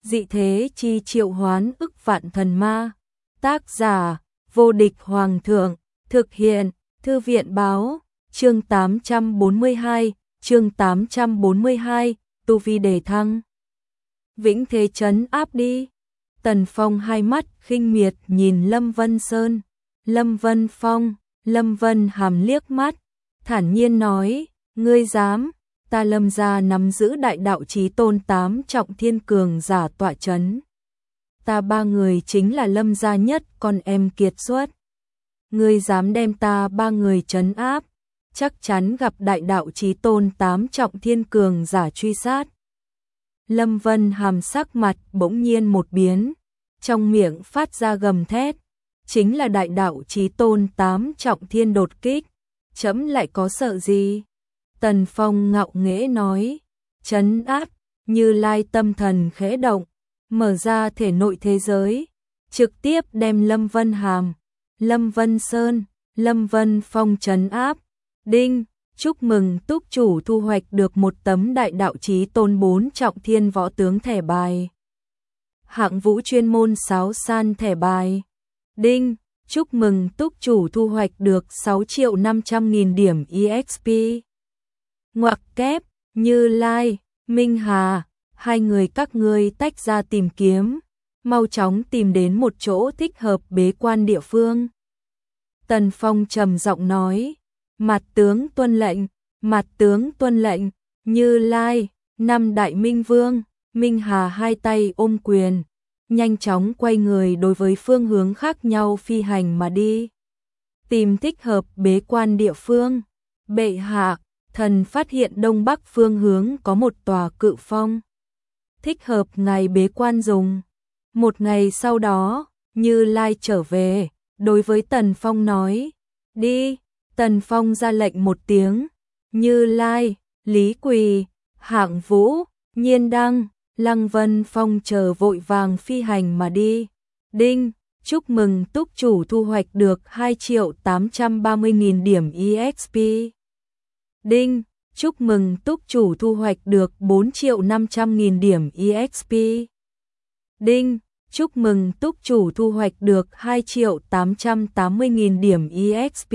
dị thế chi triệu hoán ức vạn thần ma. Tác giả, vô địch hoàng thượng, thực hiện, thư viện báo, chương 842, tu vi đề thăng. Vĩnh thế trấn áp đi. Tần Phong hai mắt khinh miệt nhìn Lâm Vân Sơn, Lâm Vân Phong, Lâm Vân Hàm liếc mắt, thản nhiên nói, ngươi dám, ta Lâm gia nắm giữ đại đạo chí tôn 8 trọng thiên cường giả tọa chấn. Ta ba người chính là Lâm gia nhất con em kiệt xuất. Ngươi dám đem ta ba người trấn áp, chắc chắn gặp đại đạo chí tôn 8 trọng thiên cường giả truy sát. Lâm Vân Hàm sắc mặt bỗng nhiên một biến, trong miệng phát ra gầm thét, chính là đại đạo chí tôn 8 trọng thiên đột kích, chấm lại có sợ gì? Tần Phong ngạo nghễ nói, trấn áp, Như Lai tâm thần khẽ động, mở ra thể nội thế giới, trực tiếp đem Lâm Vân Hàm, Lâm Vân Sơn, Lâm Vân Phong trấn áp. Đinh, chúc mừng túc chủ thu hoạch được một tấm đại đạo chí tôn 4 trọng thiên võ tướng thẻ bài. Hạng vũ chuyên môn sáo san thẻ bài. Đinh, chúc mừng túc chủ thu hoạch được 6.500.000 điểm EXP. Ngoặc kép, Như Lai, Minh Hà, hai người các ngươi tách ra tìm kiếm, mau chóng tìm đến một chỗ thích hợp bế quan địa phương. Tần Phong trầm giọng nói, mặt tướng tuân lệnh, mặt tướng tuân lệnh. Như Lai, năm đại minh vương, Minh Hà hai tay ôm quyền, nhanh chóng quay người đối với phương hướng khác nhau phi hành mà đi. Tìm thích hợp bế quan địa phương. Bệ hạ, thần phát hiện đông bắc phương hướng có một tòa cự phong. Thích hợp ngài bế quan dùng. Một ngày sau đó, Như Lai trở về, đối với Tần Phong nói, đi. Tần Phong ra lệnh một tiếng, Như Lai, Lý Quỳ, Hạng Vũ, Nhiên Đăng, Lăng Vân Phong chờ vội vàng phi hành mà đi. Đinh, chúc mừng túc chủ thu hoạch được 2.830.000 điểm EXP. Đinh, chúc mừng túc chủ thu hoạch được 4.500.000 điểm EXP. Đinh, chúc mừng túc chủ thu hoạch được 2.880.000 điểm EXP.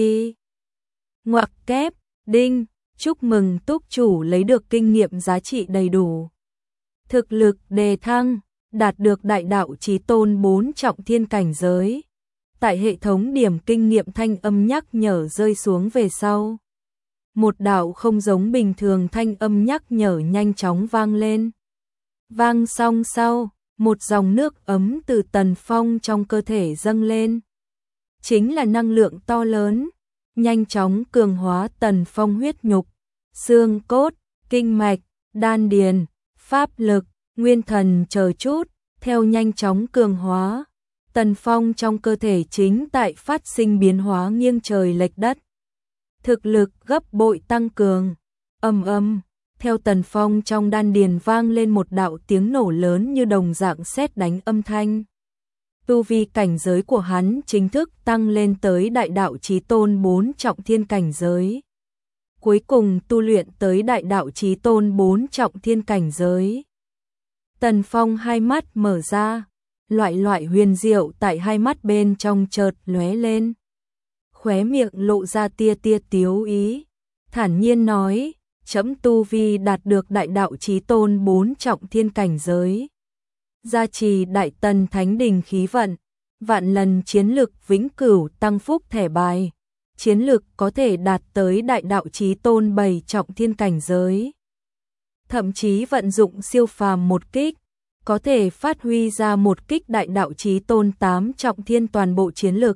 Ngoặc kép, đinh, chúc mừng túc chủ lấy được kinh nghiệm giá trị đầy đủ. Thực lực đề thăng, đạt được đại đạo chí tôn 4 trọng thiên cảnh giới. Tại hệ thống điểm kinh nghiệm thanh âm nhắc nhở rơi xuống về sau. Một đạo không giống bình thường thanh âm nhắc nhở nhanh chóng vang lên. Vang xong sau, một dòng nước ấm từ Tần Phong trong cơ thể dâng lên. Chính là năng lượng to lớn, nhanh chóng cường hóa Tần Phong huyết nhục, xương cốt, kinh mạch, đan điền, pháp lực, nguyên thần chờ chút, theo nhanh chóng cường hóa. Tần Phong trong cơ thể chính tại phát sinh biến hóa nghiêng trời lệch đất. Thực lực gấp bội tăng cường, ầm ầm, theo Tần Phong trong đan điền vang lên một đạo tiếng nổ lớn như đồng dạng sét đánh âm thanh. Tu vi cảnh giới của hắn chính thức tăng lên tới đại đạo chí tôn 4 trọng thiên cảnh giới. Cuối cùng tu luyện tới đại đạo chí tôn 4 trọng thiên cảnh giới. Tần Phong hai mắt mở ra, loại huyền diệu tại hai mắt bên trong chợt lóe lên. Khóe miệng lộ ra tia tiếu ý, thản nhiên nói, chấm tu vi đạt được đại đạo chí tôn 4 trọng thiên cảnh giới. Gia trì đại tần thánh đình khí vận, vạn lần chiến lực vĩnh cửu tăng phúc thẻ bài, chiến lực có thể đạt tới đại đạo chí tôn 7 trọng thiên cảnh giới. Thậm chí vận dụng siêu phàm một kích, có thể phát huy ra một kích đại đạo chí tôn 8 trọng thiên toàn bộ chiến lực.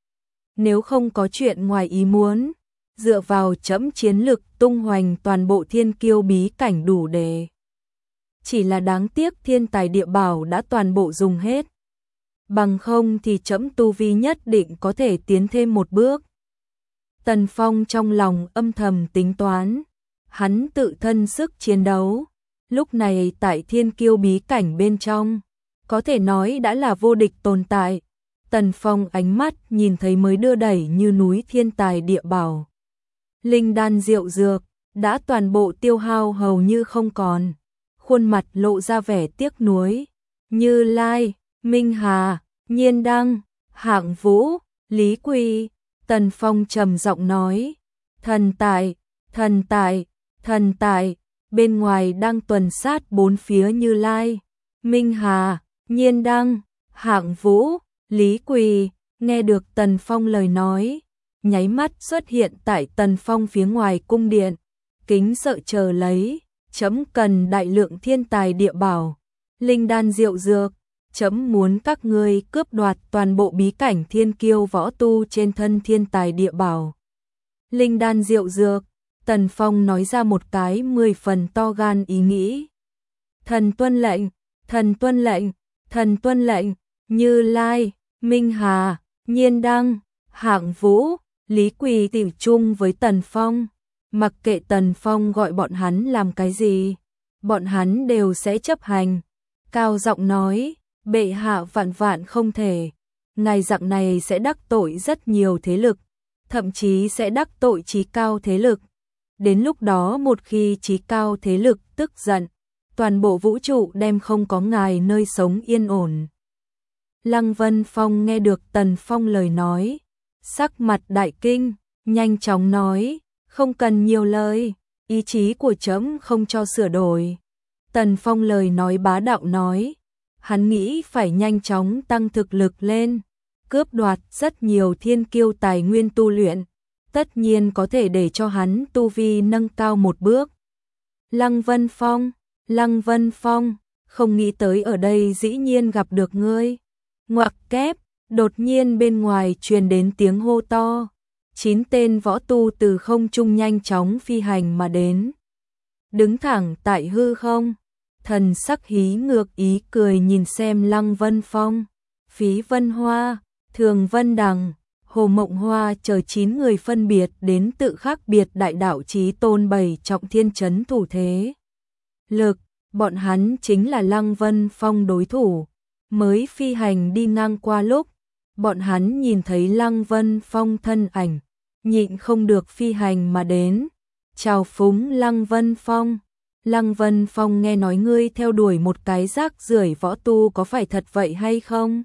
Nếu không có chuyện ngoài ý muốn, dựa vào chấm chiến lực tung hoành toàn bộ thiên kiêu bí cảnh đủ để. Chỉ là đáng tiếc thiên tài địa bảo đã toàn bộ dùng hết. Bằng không thì chấm tu vi nhất định có thể tiến thêm một bước. Tần Phong trong lòng âm thầm tính toán, hắn tự thân sức chiến đấu, lúc này tại thiên kiêu bí cảnh bên trong, có thể nói đã là vô địch tồn tại. Tần Phong ánh mắt nhìn thấy mới đưa đẩy như núi thiên tài địa bảo. Linh đan diệu dược, đã toàn bộ tiêu hao hầu như không còn. Khuôn mặt lộ ra vẻ tiếc nuối. Như Lai, Minh Hà, Nhiên Đăng, Hạng Vũ, Lý Quỳ. Tần Phong trầm giọng nói, thần tại, thần tại, thần tại. Bên ngoài đang tuần sát bốn phía Như Lai, Minh Hà, Nhiên Đăng, Hạng Vũ, Lý Quỳ. Nghe được Tần Phong lời nói, nháy mắt xuất hiện tại Tần Phong phía ngoài cung điện, kính sợ chờ lấy. Chấm cần đại lượng thiên tài địa bảo, linh đan diệu dược. Chấm muốn các ngươi cướp đoạt toàn bộ bí cảnh thiên kiêu võ tu trên thân thiên tài địa bảo, linh đan diệu dược. Tần Phong nói ra một cái 10 phần to gan ý nghĩ. Thần tuân lệnh, thần tuân lệnh, thần tuân lệnh. Như Lai, Minh Hà, Nhiên Đăng, Hạng Vũ, Lý Quỳ tiểu chung với Tần Phong. Mặc kệ Tần Phong gọi bọn hắn làm cái gì, bọn hắn đều sẽ chấp hành. Cao giọng nói, bệ hạ vạn vạn không thể. Ngài dạng này sẽ đắc tội rất nhiều thế lực, thậm chí sẽ đắc tội chí cao thế lực. Đến lúc đó một khi chí cao thế lực tức giận, toàn bộ vũ trụ đem không có ngài nơi sống yên ổn. Lăng Vân Phong nghe được Tần Phong lời nói, sắc mặt đại kinh, nhanh chóng nói, không cần nhiều lời, ý chí của trẫm không cho sửa đổi. Tần Phong lời nói bá đạo nói, hắn nghĩ phải nhanh chóng tăng thực lực lên, cướp đoạt rất nhiều thiên kiêu tài nguyên tu luyện, tất nhiên có thể để cho hắn tu vi nâng cao một bước. Lăng Vân Phong, không nghĩ tới ở đây dĩ nhiên gặp được ngươi. Ngoặc kép, đột nhiên bên ngoài truyền đến tiếng hô to. 9 tên võ tu từ không trung nhanh chóng phi hành mà đến. Đứng thẳng tại hư không, thần sắc hí ngược ý cười nhìn xem Lăng Vân Phong, Phí Vân Hoa, Thường Vân Đằng, Hồ Mộng Hoa chờ 9 người phân biệt đến tự khác biệt đại đạo chí tôn 7 trọng thiên chấn thủ thế lực. Bọn hắn chính là Lăng Vân Phong đối thủ. Mới phi hành đi ngang qua lúc, bọn hắn nhìn thấy Lăng Vân Phong thân ảnh, nhịn không được phi hành mà đến. Chào phúng Lăng Vân Phong. Lăng Vân Phong nghe nói ngươi theo đuổi một cái rác rưởi võ tu có phải thật vậy hay không?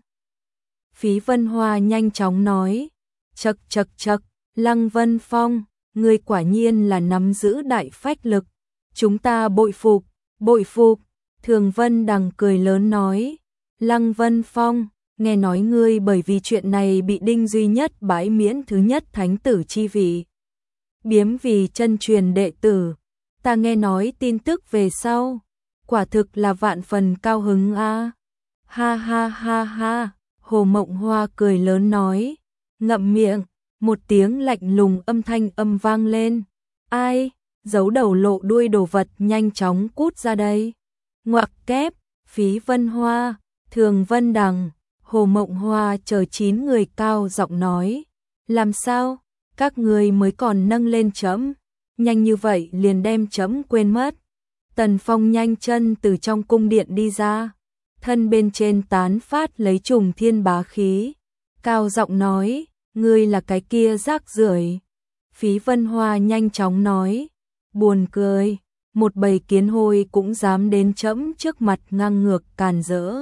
Phí Vân Hoa nhanh chóng nói. Chậc chậc chậc, Lăng Vân Phong, ngươi quả nhiên là nắm giữ đại phách lực. Chúng ta bội phục, bội phục. Thường Vân Đằng cười lớn nói. Lăng Vân Phong, nghe nói ngươi bởi vì chuyện này bị Đinh Duy Nhất bãi miễn thứ nhất thánh tử chi vị, biếm vì chân truyền đệ tử. Ta nghe nói tin tức về sau, quả thực là vạn phần cao hứng a. Ha ha ha ha, Hồ Mộng Hoa cười lớn nói. Ngậm miệng, một tiếng lạnh lùng âm thanh vang lên. Ai, giấu đầu lộ đuôi đồ vật nhanh chóng cút ra đây. Ngoặc kép, Phí Vân Hoa, Thường Vân Đằng, Hồ Mộng Hoa chờ 9 người cao giọng nói. Làm sao, các người mới còn nâng lên trẫm, nhanh như vậy liền đem trẫm quên mất. Tần Phong nhanh chân từ trong cung điện đi ra, thân bên trên tán phát lấy trùng thiên bá khí. Cao giọng nói, ngươi là cái kia rác rưởi. Phí Vân Hoa nhanh chóng nói, buồn cười, một bầy kiến hôi cũng dám đến trẫm trước mặt ngang ngược càn rỡ.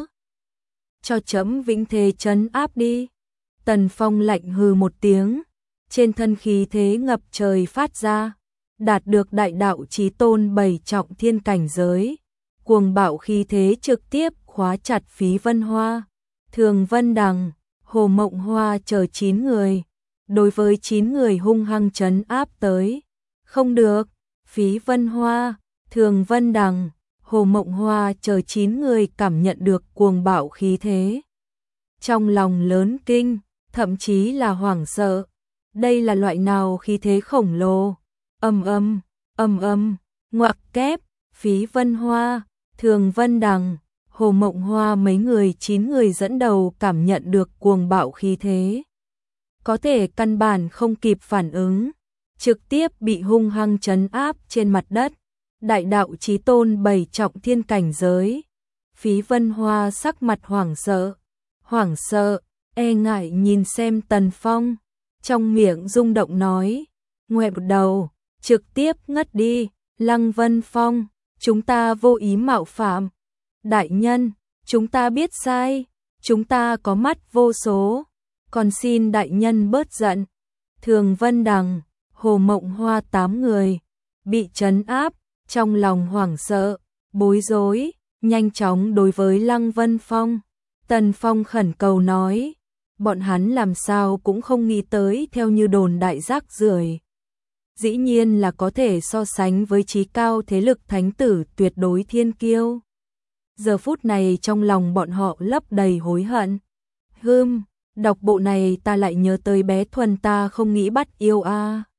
Cho trẫm vĩnh thề trấn áp đi. Tần Phong lạnh hừ một tiếng, trên thân khí thế ngập trời phát ra, đạt được đại đạo chí tôn 7 trọng thiên cảnh giới, cuồng bạo khí thế trực tiếp khóa chặt Phí Vân Hoa, Thường Vân Đằng, Hồ Mộng Hoa chờ 9 người. Đối với 9 người hung hăng trấn áp tới. Không được, Phí Vân Hoa, Thường Vân Đằng, Hồ Mộng Hoa chờ 9 người cảm nhận được cuồng bạo khí thế. Trong lòng lớn kinh, thậm chí là hoảng sợ. Đây là loại nào khí thế khổng lồ? Ngoặc kép, Phí Vân Hoa, Thường Vân Đằng, Hồ Mộng Hoa mấy người 9 người dẫn đầu cảm nhận được cuồng bạo khí thế. Có thể căn bản không kịp phản ứng, trực tiếp bị hung hăng trấn áp trên mặt đất. Đại đạo chí tôn 7 trọng thiên cảnh giới. Phí Vân Hoa sắc mặt hoảng sợ, e ngại nhìn xem Tần Phong, trong miệng rung động nói, ngoẹo đầu, trực tiếp ngất đi. Lăng Vân Phong, chúng ta vô ý mạo phạm. Đại nhân, chúng ta biết sai, chúng ta có mắt vô số, còn xin đại nhân bớt giận. Thường Vân Đằng, Hồ Mộng Hoa 8 người bị trấn áp, trong lòng hoảng sợ, bối rối, nhanh chóng đối với Lăng Vân Phong. Tần Phong khẩn cầu nói, bọn hắn làm sao cũng không nghĩ tới theo như đồn đại rác rưởi. Dĩ nhiên là có thể so sánh với trí cao thế lực thánh tử tuyệt đối thiên kiêu. Giờ phút này trong lòng bọn họ lấp đầy hối hận. Đọc bộ này ta lại nhớ tới bé Thuần ta không nghĩ bắt yêu a.